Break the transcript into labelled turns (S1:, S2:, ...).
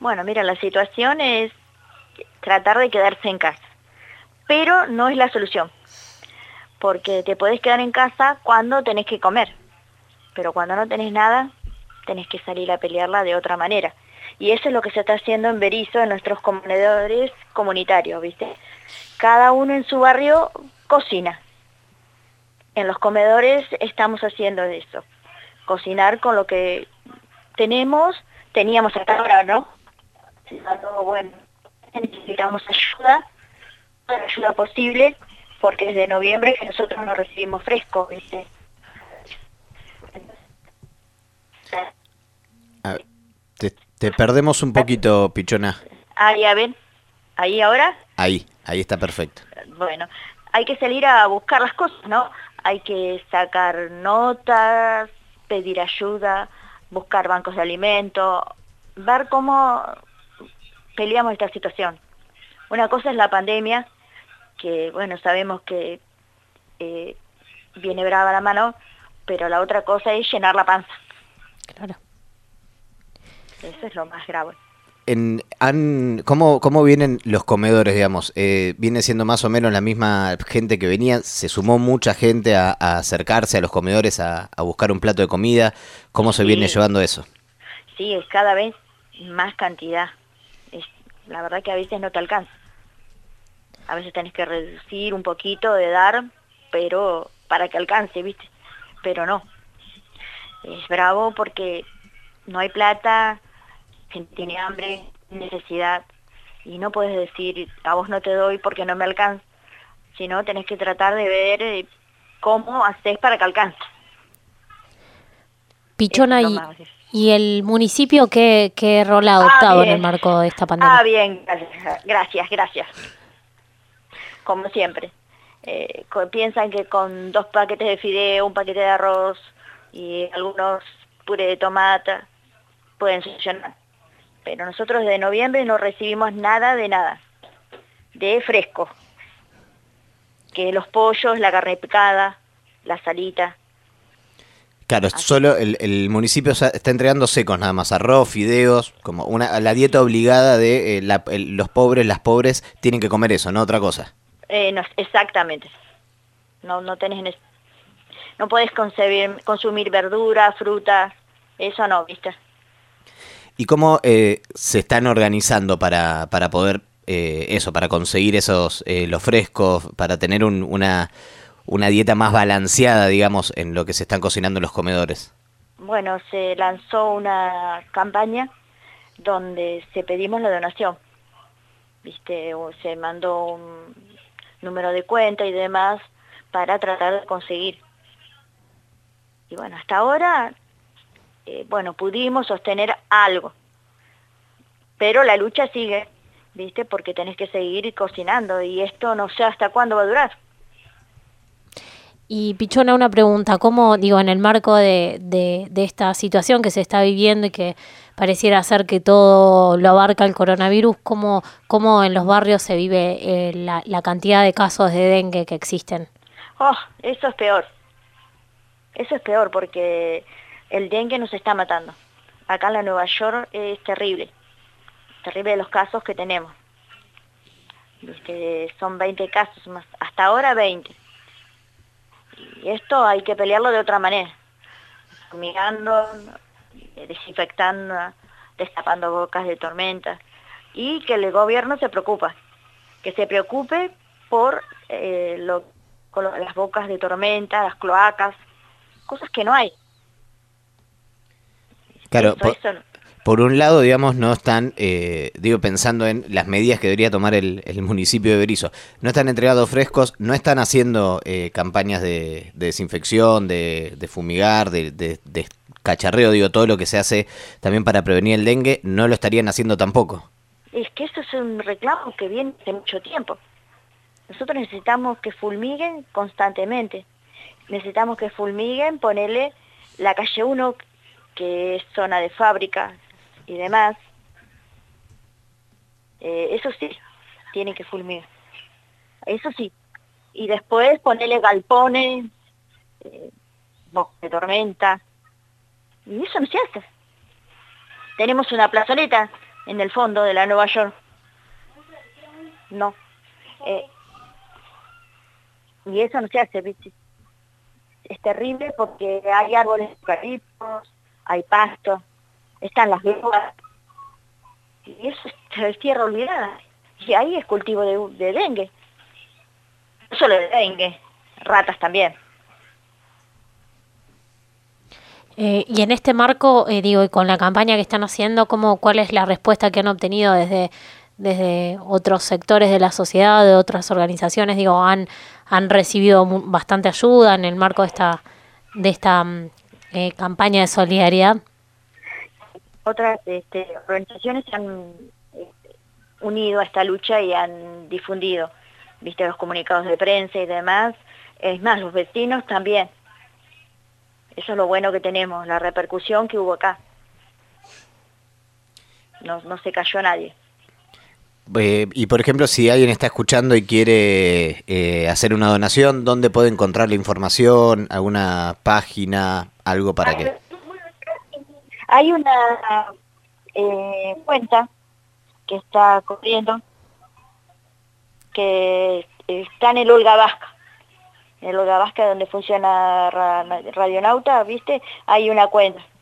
S1: Bueno, mira, la situación es tratar de quedarse en casa, pero no es la solución, porque te podés quedar en casa cuando tenés que comer, pero cuando no tenés nada, tenés que salir a pelearla de otra manera. Y eso es lo que se está haciendo en Berisso, en nuestros comedores comunitarios, ¿viste? Cada uno en su barrio cocina. En los comedores estamos haciendo eso, cocinar con lo que teníamos hasta ahora, ¿no? Está todo bueno. Necesitamos ayuda, toda la ayuda posible, porque desde noviembre que nosotros no recibimos fresco, ¿viste?
S2: Ah, te perdemos un poquito, Pichona.
S1: Ah, ya ven, ahí ahora,
S2: Ahí está perfecto.
S1: bueno, hay que salir a buscar las cosas, ¿no? Hay que sacar notas, pedir ayuda, buscar bancos de alimentos, ver cómo peleamos esta situación. Una cosa es la pandemia, que bueno, sabemos que eh, viene brava la mano, pero la otra cosa es llenar la panza.
S3: Claro.
S1: Eso es lo más grave.
S2: ¿Cómo vienen los comedores, digamos? ¿Viene siendo más o menos la misma gente que venía? ¿Se sumó mucha gente a acercarse a los comedores a buscar un plato de comida? ¿Cómo se viene
S1: Sí,
S2: llevando eso?
S1: sí, es cada vez más cantidad. La verdad que a veces no te alcanza. A veces tenés que reducir un poquito de dar, pero para que alcance, ¿viste? Pero no. Es bravo porque no hay plata, gente tiene hambre, necesidad, y no puedes decir, a vos no te doy porque no me alcanza, sino tenés que tratar de ver cómo haces para que alcance. Eso es
S3: Pichona,
S1: lo más difícil.
S3: ¿y el municipio qué rol ha
S1: Ah,
S3: adoptado en el
S1: bien.
S3: marco de esta pandemia?
S1: Bien, gracias. Como siempre. Piensan que con 2 paquetes de fideo, un paquete de arroz y algunos puré de tomate pueden solucionar. Pero nosotros de noviembre no recibimos nada de fresco. Que los pollos, la carne picada, la salita.
S2: Claro,
S1: Así.
S2: solo el municipio está entregando secos nada más, arroz, fideos, como la dieta obligada de los pobres, las pobres tienen que comer eso, no otra cosa.
S1: No, exactamente. No tenés, no podés consumir verduras, frutas, eso no, ¿viste?
S2: ¿Y cómo se están organizando para poder para conseguir los frescos, para tener una dieta más balanceada, digamos, en lo que se están cocinando en los comedores?
S1: Bueno, se lanzó una campaña donde se pedimos la donación, ¿viste? O se mandó un número de cuenta y demás para tratar de conseguir. Y bueno, hasta ahora, pudimos sostener algo, pero la lucha sigue, ¿viste? Porque tenés que seguir cocinando y esto no sé hasta cuándo va a durar.
S3: Y Pichona, una pregunta, ¿cómo, digo, en el marco de esta situación que se está viviendo y que pareciera ser que todo lo abarca el coronavirus, cómo en los barrios se vive la cantidad de casos de dengue que existen?
S1: Oh, eso es peor porque el dengue nos está matando. Acá en la Nueva York es terrible los casos que tenemos. ¿Viste? Son 20 casos más, hasta ahora 20. Y esto hay que pelearlo de otra manera, fumigando, desinfectando, destapando bocas de tormenta, y que el gobierno que se preocupe por las bocas de tormenta, las cloacas, cosas que no hay.
S2: Claro,
S1: Eso.
S2: por un lado, digamos, no están, pensando en las medidas que debería tomar el municipio de Berisso. No están entregando frescos, no están haciendo campañas de desinfección, de fumigar, de cacharreo, todo lo que se hace también para prevenir el dengue, no lo estarían haciendo tampoco.
S1: Es que eso es un reclamo que viene de mucho tiempo. Nosotros necesitamos que fulmiguen constantemente. Necesitamos que fulmiguen, ponerle la calle 1, que es zona de fábrica y demás. Eso sí, tienen que fulmigar. Eso sí. Y después ponerle galpones, bocas de tormenta. Y eso no se hace. Tenemos una plazoleta en el fondo de la Nueva York. No. Y eso no se hace, ¿viste? Es terrible porque hay árboles eucaliptos, hay pastos, están las grúas, y eso es tierra olvidada. Y ahí es cultivo de dengue. No solo de dengue, ratas también.
S3: Y en este marco, digo, y con la campaña que están haciendo, ¿cuál es la respuesta que han obtenido desde otros sectores de la sociedad, de otras organizaciones? Digo, han recibido bastante ayuda en el marco de esta campaña de solidaridad.
S1: Otras organizaciones se han unido a esta lucha y han difundido, viste, los comunicados de prensa y demás. Es más, los vecinos también. Eso es lo bueno que tenemos, la repercusión que hubo acá. No se cayó nadie.
S2: Y por ejemplo, si alguien está escuchando y quiere hacer una donación, ¿dónde puede encontrar la información? ¿Alguna página? ¿Algo para que...?
S1: Hay una cuenta que está corriendo, que está en el Olga Vasca. En el Olga Vasca, donde funciona Radionauta, ¿viste? Hay una cuenta